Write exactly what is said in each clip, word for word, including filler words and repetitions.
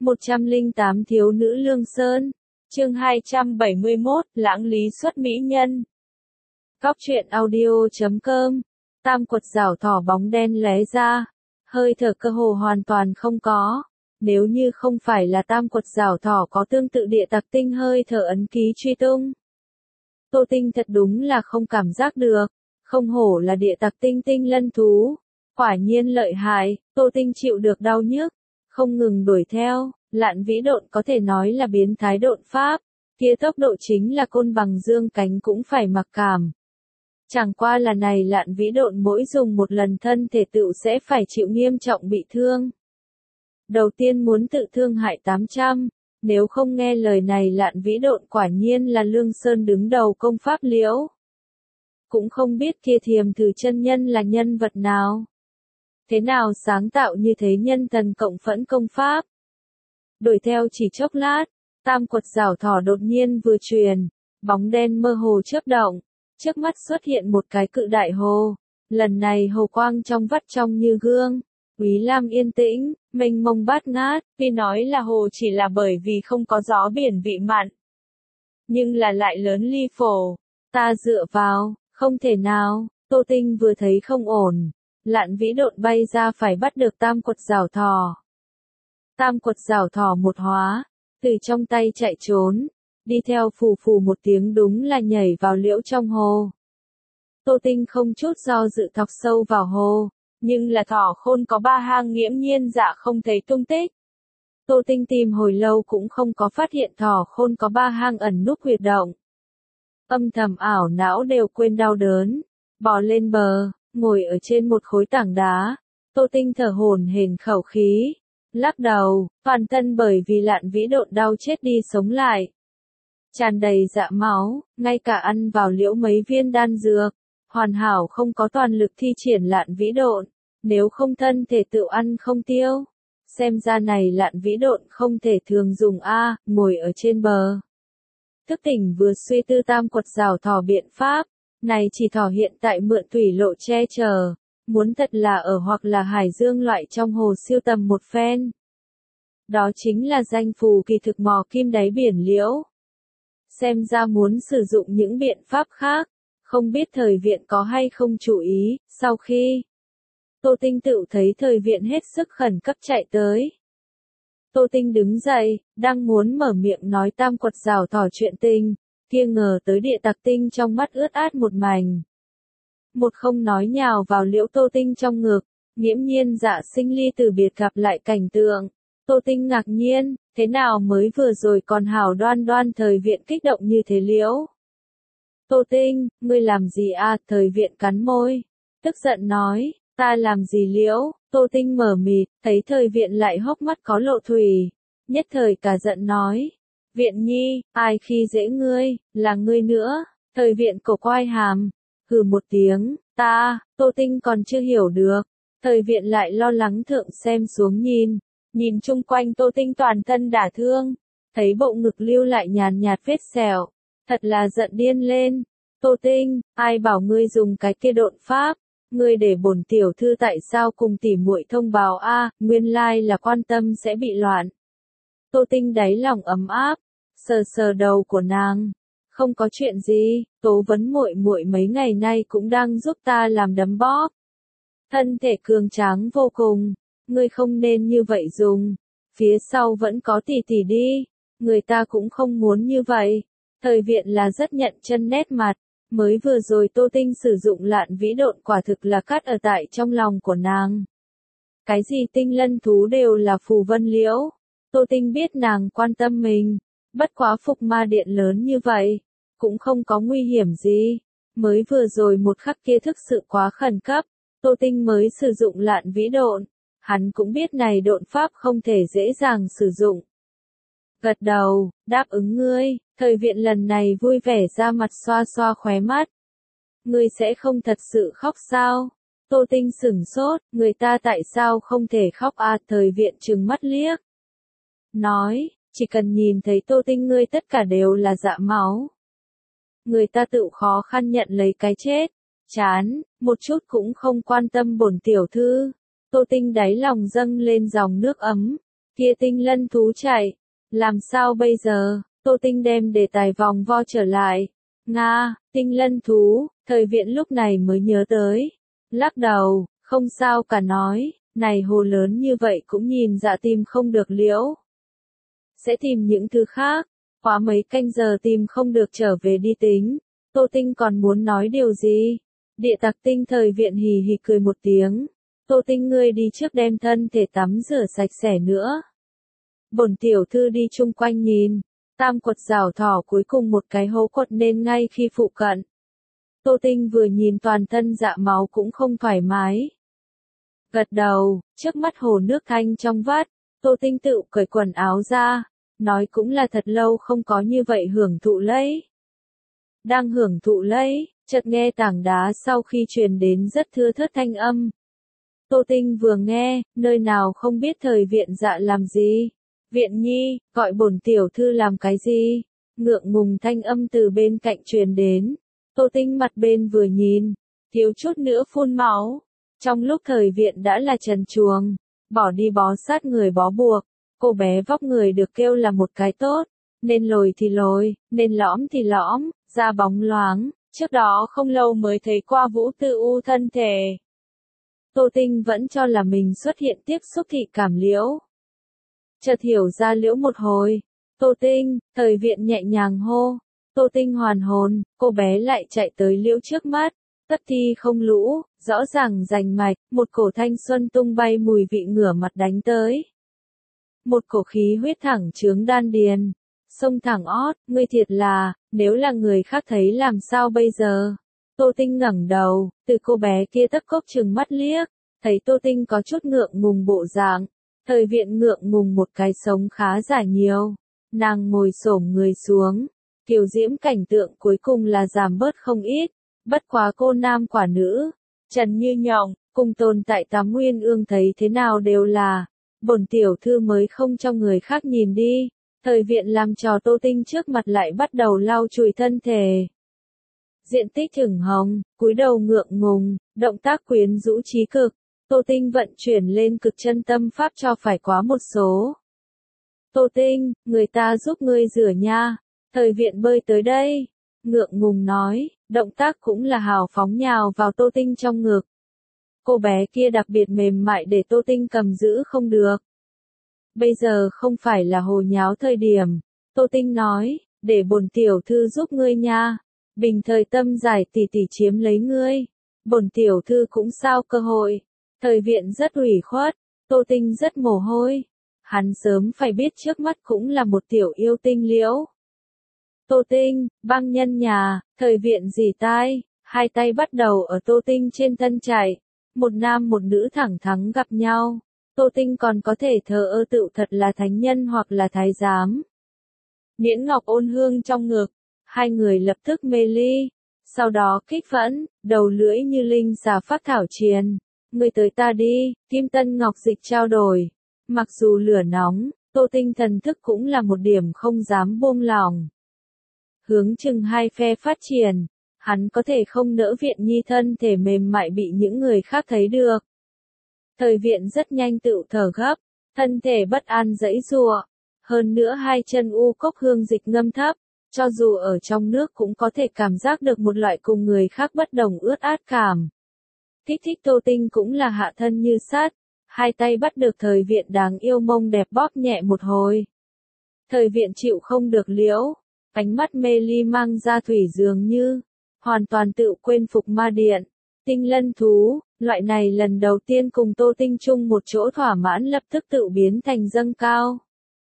một trăm lẻ tám Thiếu nữ Lương Sơn. Chương hai trăm bảy mươi mốt, lãng lý xuất mỹ nhân. Góc truyện audio chấm com. Tam quật rảo thỏ bóng đen lóe ra, hơi thở cơ hồ hoàn toàn không có. Nếu như không phải là tam quật rảo thỏ có tương tự địa tặc tinh hơi thở ấn ký truy tung, Tô Tinh thật đúng là không cảm giác được. Không hổ là địa tặc tinh tinh lân thú, quả nhiên lợi hại. Tô Tinh chịu được đau nhức, không ngừng đuổi theo. Lạn vĩ độn có thể nói là biến thái độn pháp, kia tốc độ chính là côn bằng dương cánh cũng phải mặc cảm. Chẳng qua là này lạn vĩ độn mỗi dùng một lần thân thể tựu sẽ phải chịu nghiêm trọng bị thương. Đầu tiên muốn tự thương hại tám trăm, nếu không nghe lời này lạn vĩ độn quả nhiên là Lương Sơn đứng đầu công pháp liễu. Cũng không biết kia Thiềm Thử chân nhân là nhân vật nào. Thế nào sáng tạo như thế nhân thần cộng phẫn công pháp. Đuổi theo chỉ chốc lát, tam quật rảo thỏ đột nhiên vừa truyền, bóng đen mơ hồ chớp động, trước mắt xuất hiện một cái cự đại hồ, lần này hồ quang trong vắt trong như gương, Úy Lam yên tĩnh, mênh mông bát ngát, tuy nói là hồ chỉ là bởi vì không có gió biển vị mặn, nhưng là lại lớn ly phổ, ta dựa vào, không thể nào. Tô Tinh vừa thấy không ổn, lạn vĩ độn bay ra phải bắt được tam quật rảo thỏ. Tam quật rảo thỏ một hóa, từ trong tay chạy trốn, đi theo phù phù một tiếng đúng là nhảy vào liễu trong hồ. Tô Tinh không chút do dự thọc sâu vào hồ, nhưng là thỏ khôn có ba hang nghiễm nhiên dạ không thấy tung tích. Tô Tinh tìm hồi lâu cũng không có phát hiện thỏ khôn có ba hang ẩn núp huyệt động. Âm thầm ảo não đều quên đau đớn, bò lên bờ, ngồi ở trên một khối tảng đá. Tô Tinh thở hổn hển khẩu khí, lắc đầu, toàn thân bởi vì lạn vĩ độn đau chết đi sống lại. Tràn đầy dạ máu, ngay cả ăn vào liễu mấy viên đan dược, hoàn hảo không có toàn lực thi triển lạn vĩ độn, nếu không thân thể tự ăn không tiêu. Xem ra này lạn vĩ độn không thể thường dùng a, ngồi ở trên bờ. Thức tỉnh vừa suy tư tam quật rảo thỏ biện pháp, này chỉ thỏ hiện tại mượn thủy lộ che chở, muốn thật là ở hoặc là hải dương loại trong hồ siêu tầm một phen. Đó chính là danh phù kỳ thực mò kim đáy biển liễu. Xem ra muốn sử dụng những biện pháp khác, không biết thời viện có hay không chú ý. Sau khi Tô Tinh tự thấy thời viện hết sức khẩn cấp chạy tới, Tô Tinh đứng dậy, đang muốn mở miệng nói tam quật rảo thỏ chuyện tình, kia ngờ tới địa tặc tinh trong mắt ướt át một mảnh. Một không nói nhào vào liễu Tô Tinh trong ngực, nghiễm nhiên dạ sinh ly từ biệt gặp lại cảnh tượng. Tô Tinh ngạc nhiên, thế nào mới vừa rồi còn hảo đoan đoan thời viện kích động như thế liễu. Tô Tinh, ngươi làm gì à, thời viện cắn môi, tức giận nói, ta làm gì liễu. Tô Tinh mở mịt, thấy thời viện lại hốc mắt có lộ thủy, nhất thời cả giận nói, viện nhi, ai khi dễ ngươi, là ngươi nữa. Thời viện cổ quai hàm, hừ một tiếng, ta. Tô Tinh còn chưa hiểu được, thời viện lại lo lắng thượng xem xuống nhìn, nhìn chung quanh Tô Tinh toàn thân đả thương, thấy bộ ngực lưu lại nhàn nhạt vết sẹo, thật là giận điên lên. Tô Tinh, ai bảo ngươi dùng cái kia độn pháp, ngươi để bổn tiểu thư tại sao cùng tỉ muội thông báo a, à, nguyên lai là quan tâm sẽ bị loạn. Tô Tinh đáy lòng ấm áp, sờ sờ đầu của nàng, không có chuyện gì, Tố Vấn muội muội mấy ngày nay cũng đang giúp ta làm đấm bóp. Thân thể cường tráng vô cùng, ngươi không nên như vậy dùng, phía sau vẫn có tỷ tỷ đi, người ta cũng không muốn như vậy. Thời viện là rất nhận chân nét mặt, mới vừa rồi Tô Tinh sử dụng lạn vĩ độn quả thực là cắt ở tại trong lòng của nàng. Cái gì tinh lân thú đều là phù vân liễu, Tô Tinh biết nàng quan tâm mình, bất quá phục ma điện lớn như vậy, cũng không có nguy hiểm gì. Mới vừa rồi một khắc kia thực sự quá khẩn cấp, Tô Tinh mới sử dụng lạn vĩ độn, hắn cũng biết này độn pháp không thể dễ dàng sử dụng. Gật đầu, đáp ứng ngươi. Thời viện lần này vui vẻ ra mặt xoa xoa khóe mắt. Ngươi sẽ không thật sự khóc sao? Tô Tinh sửng sốt, người ta tại sao không thể khóc à? Thời viện trừng mắt liếc, nói, chỉ cần nhìn thấy Tô Tinh ngươi tất cả đều là dạ máu. Người ta tự khó khăn nhận lấy cái chết, chán, một chút cũng không quan tâm bổn tiểu thư. Tô Tinh đáy lòng dâng lên dòng nước ấm, Kia tinh lân thú chạy. Làm sao bây giờ? Tô Tinh đem đề tài vòng vo trở lại. Nga, tinh lân thú, thời viện lúc này mới nhớ tới. Lắc đầu, không sao cả nói, này hồ lớn như vậy cũng nhìn dạ tìm không được liễu. Sẽ tìm những thứ khác, khóa mấy canh giờ tìm không được trở về đi tính. Tô Tinh còn muốn nói điều gì? Địa tặc tinh thời viện hì hì cười một tiếng. Tô Tinh ngươi đi trước đem thân thể tắm rửa sạch sẽ nữa. Bổn tiểu thư đi chung quanh nhìn. Tam quật rảo thỏ cuối cùng một cái hố quật nên ngay khi phụ cận. Tô Tinh vừa nhìn toàn thân dạ máu cũng không thoải mái. Gật đầu, trước mắt hồ nước thanh trong vắt, Tô Tinh tự cởi quần áo ra, nói cũng là thật lâu không có như vậy hưởng thụ lấy. Đang hưởng thụ lấy, chợt nghe tảng đá sau khi truyền đến rất thưa thớt thanh âm. Tô Tinh vừa nghe, nơi nào không biết thời viện dạ làm gì. Viện nhi, gọi bổn tiểu thư làm cái gì? Ngượng ngùng thanh âm từ bên cạnh truyền đến. Tô Tinh mặt bên vừa nhìn, thiếu chút nữa phun máu. Trong lúc thời viện đã là trần truồng, bỏ đi bó sát người bó buộc, cô bé vóc người được kêu là một cái tốt, nên lồi thì lồi, nên lõm thì lõm, da bóng loáng, trước đó không lâu mới thấy qua Vũ Tư U thân thể. Tô Tinh vẫn cho là mình xuất hiện tiếp xúc thị cảm liễu. Chợt hiểu ra liễu một hồi, Tô Tinh, thời viện nhẹ nhàng hô, Tô Tinh hoàn hồn, cô bé lại chạy tới liễu trước mắt, tất thi không lũ, rõ ràng rành mạch, một cổ thanh xuân tung bay mùi vị ngửa mặt đánh tới. Một cổ khí huyết thẳng chướng đan điền, sông thẳng ót, ngươi thiệt là, nếu là người khác thấy làm sao bây giờ? Tô Tinh ngẩng đầu, từ cô bé kia tấp cốc trừng mắt liếc, thấy Tô Tinh có chút ngượng ngùng bộ dạng, thời viện ngượng ngùng một cái sống khá giả nhiều, nàng ngồi xổm người xuống, kiều diễm cảnh tượng cuối cùng là giảm bớt không ít, bất quá cô nam quả nữ, trần như nhộng, cùng tồn tại tám nguyên ương thấy thế nào đều là, bổn tiểu thư mới không cho người khác nhìn đi, thời viện làm trò Tô Tinh trước mặt lại bắt đầu lau chùi thân thể. Diện tích ửng hồng, cúi đầu ngượng ngùng, động tác quyến rũ trí cực, Tô Tinh vận chuyển lên cực chân tâm pháp cho phải quá một số. Tô Tinh, người ta giúp ngươi rửa nha, thời viện bơi tới đây, ngượng ngùng nói, động tác cũng là hào phóng nhào vào Tô Tinh trong ngực. Cô bé kia đặc biệt mềm mại để Tô Tinh cầm giữ không được. Bây giờ không phải là hồ nháo thời điểm, Tô Tinh nói, để bổn tiểu thư giúp ngươi nha. Bình thời tâm giải tỷ tỷ chiếm lấy ngươi, bổn tiểu thư cũng sao cơ hội. Thời viện rất ủy khuất, Tô Tinh rất mồ hôi. Hắn sớm phải biết trước mắt cũng là một tiểu yêu tinh liễu. Tô Tinh, băng nhân nhà, thời viện dì tai, hai tay bắt đầu ở Tô Tinh trên thân chạy. Một nam một nữ thẳng thắn gặp nhau. Tô Tinh còn có thể thờ ơ tự thật là thánh nhân hoặc là thái giám. Miễn ngọc ôn hương trong ngực. Hai người lập tức mê ly, sau đó kích phẫn, đầu lưỡi như linh xà phát thảo triền. Người tới ta đi, kim tân ngọc dịch trao đổi. Mặc dù lửa nóng, Tô Tinh thần thức cũng là một điểm không dám buông lỏng. Hướng chừng hai phe phát triển, hắn có thể không nỡ viện nhi thân thể mềm mại bị những người khác thấy được. Thời viện rất nhanh tự thở gấp, thân thể bất an giãy giụa, hơn nữa hai chân u cốc hương dịch ngâm thấp. Cho dù ở trong nước cũng có thể cảm giác được một loại cùng người khác bất đồng ướt át cảm. Thích thích Tô Tinh cũng là hạ thân như sắt, hai tay bắt được thời viện đáng yêu mông đẹp bóp nhẹ một hồi. Thời viện chịu không được liễu, ánh mắt mê ly mang ra thủy dường như, hoàn toàn tự quên phục ma điện. Tinh lân thú, loại này lần đầu tiên cùng Tô Tinh chung một chỗ thỏa mãn lập tức tự biến thành dâng cao.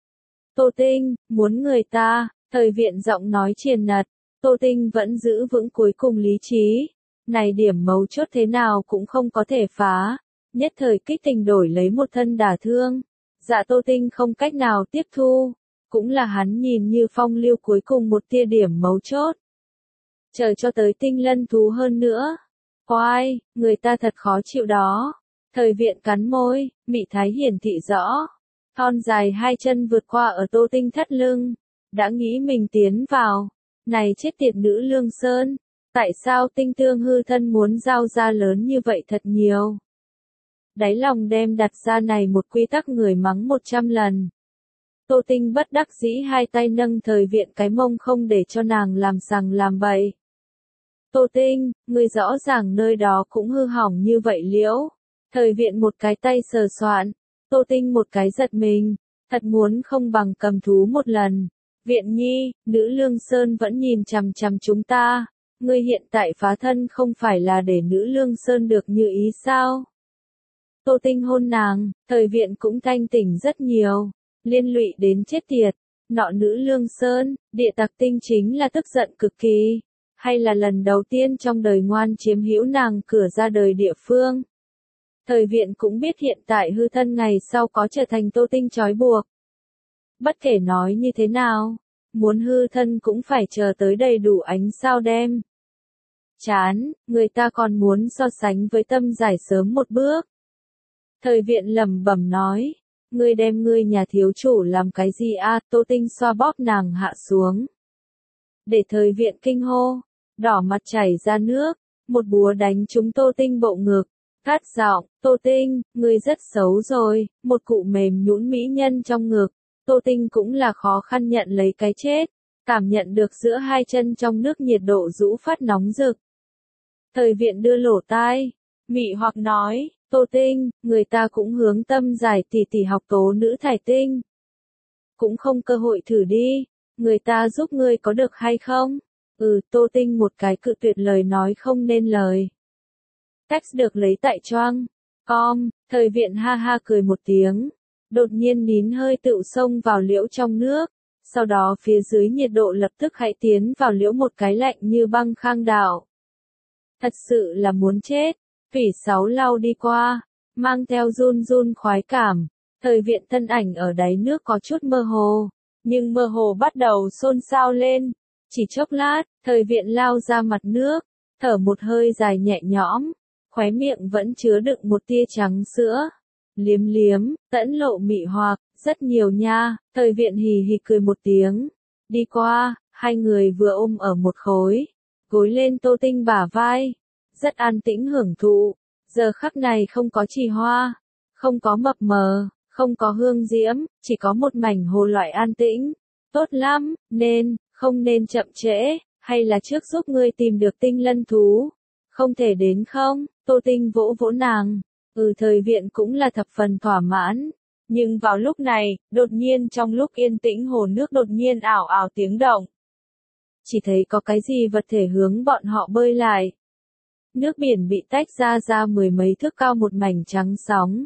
Tô Tinh, muốn người ta. Thời viện giọng nói triền nật, Tô Tinh vẫn giữ vững cuối cùng lý trí. Này điểm mấu chốt thế nào cũng không có thể phá. Nhất thời kích tình đổi lấy một thân đả thương. Dạ Tô Tinh không cách nào tiếp thu. Cũng là hắn nhìn như phong lưu cuối cùng một tia điểm mấu chốt. Chờ cho tới tinh lân thú hơn nữa. Oai, người ta thật khó chịu đó. Thời viện cắn môi, mị thái hiển thị rõ. Thon dài hai chân vượt qua ở Tô Tinh thắt lưng. Đã nghĩ mình tiến vào, này chết tiệt nữ lương sơn, tại sao Tinh Tương hư thân muốn giao ra lớn như vậy thật nhiều? đáy lòng đem đặt ra này một quy tắc người mắng một trăm lần. Tô Tinh bất đắc dĩ hai tay nâng Thời Viện cái mông không để cho nàng làm sằng làm bậy. Tô Tinh, ngươi rõ ràng nơi đó cũng hư hỏng như vậy liễu. Thời Viện một cái tay sờ soạn, Tô Tinh một cái giật mình, thật muốn không bằng cầm thú một lần. Viện Nhi, nữ Lương Sơn vẫn nhìn chằm chằm chúng ta, ngươi hiện tại phá thân không phải là để nữ Lương Sơn được như ý sao? Tô Tinh hôn nàng, Thời Viện cũng thanh tỉnh rất nhiều, liên lụy đến chết tiệt, nọ nữ Lương Sơn, địa tặc tinh chính là tức giận cực kỳ, hay là lần đầu tiên trong đời ngoan chiếm hữu nàng cửa ra đời địa phương. Thời Viện cũng biết hiện tại hư thân ngày sau có trở thành Tô Tinh trói buộc. Bất kể nói như thế nào, muốn hư thân cũng phải chờ tới đầy đủ ánh sao đêm. Chán, người ta còn muốn so sánh với Tâm Giải sớm một bước. Thời Viện lẩm bẩm nói, ngươi đem ngươi nhà thiếu chủ làm cái gì a? Tô Tinh xoa bóp nàng hạ xuống. Để Thời Viện kinh hô, đỏ mặt chảy ra nước, một búa đánh trúng Tô Tinh bộ ngực, cắt giọng, Tô Tinh, ngươi rất xấu rồi, một cụ mềm nhũn mỹ nhân trong ngực. Tô Tinh cũng là khó khăn nhận lấy cái chết, cảm nhận được giữa hai chân trong nước nhiệt độ rũ phát nóng rực. Thời Viện đưa lỗ tai, mị hoặc nói, Tô Tinh, người ta cũng hướng Tâm Giải tỷ tỷ học tố nữ thải tinh. Cũng không cơ hội thử đi, người ta giúp ngươi có được hay không? Ừ, Tô Tinh một cái cự tuyệt lời nói không nên lời. Text được lấy tại choang. Com, Thời Viện ha ha cười một tiếng. Đột nhiên nín hơi tựu xông vào liễu trong nước, sau đó phía dưới nhiệt độ lập tức hãy tiến vào liễu một cái lạnh như băng khang đảo. Thật sự là muốn chết, phỉ sáu lau đi qua, mang theo run run khoái cảm, Thời Viện thân ảnh ở đáy nước có chút mơ hồ, nhưng mơ hồ bắt đầu xôn xao lên, chỉ chốc lát, Thời Viện lao ra mặt nước, thở một hơi dài nhẹ nhõm, khóe miệng vẫn chứa đựng một tia trắng sữa. Liếm liếm, tẫn lộ mị hoặc, rất nhiều nha, Thời Viện hì hì cười một tiếng. Đi qua, hai người vừa ôm ở một khối, gối lên Tô Tinh bả vai. Rất an tĩnh hưởng thụ, giờ khắc này không có trì hoa, không có mập mờ, không có hương diễm, chỉ có một mảnh hồ loại an tĩnh. Tốt lắm, nên, không nên chậm trễ, hay là trước giúp ngươi tìm được tinh lân thú. Không thể đến không, Tô Tinh vỗ vỗ nàng. Ừ, Thời Viện cũng là thập phần thỏa mãn, nhưng vào lúc này, đột nhiên trong lúc yên tĩnh hồ nước đột nhiên ảo ảo tiếng động. Chỉ thấy có cái gì vật thể hướng bọn họ bơi lại. Nước biển bị tách ra ra mười mấy thước cao một mảnh trắng sóng.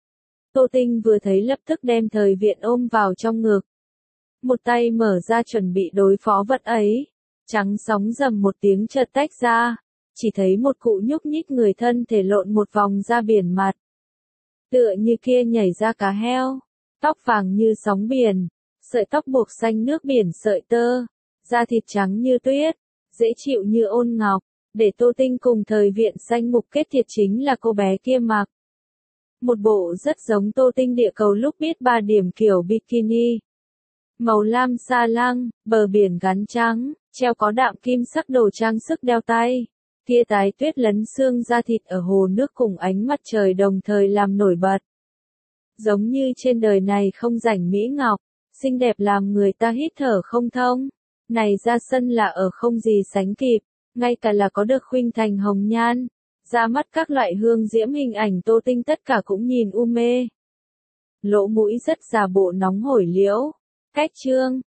Tô Tinh vừa thấy lập tức đem Thời Viện ôm vào trong ngực. Một tay mở ra chuẩn bị đối phó vật ấy. Trắng sóng rầm một tiếng chợt tách ra. Chỉ thấy một cụ nhúc nhích người thân thể lộn một vòng ra biển mặt. Tựa như kia nhảy ra cá heo, tóc vàng như sóng biển, sợi tóc buộc xanh nước biển sợi tơ, da thịt trắng như tuyết, dễ chịu như ôn ngọc, để Tô Tinh cùng Thời Viện danh mục kết thiệt chính là cô bé kia mặc. Một bộ rất giống Tô Tinh địa cầu lúc biết ba điểm kiểu bikini. Màu lam sa lăng, bờ biển gắn trắng, treo có đạm kim sắc đồ trang sức đeo tay. Tia tái tuyết lấn xương da thịt ở hồ nước cùng ánh mặt trời đồng thời làm nổi bật. Giống như trên đời này không rảnh mỹ ngọc, xinh đẹp làm người ta hít thở không thông. Này ra sân là ở không gì sánh kịp, ngay cả là có được khuynh thành hồng nhan. Ra mắt các loại hương diễm hình ảnh Tô Tinh tất cả cũng nhìn u mê. Lỗ mũi rất già bộ nóng hổi liễu. Cách chương.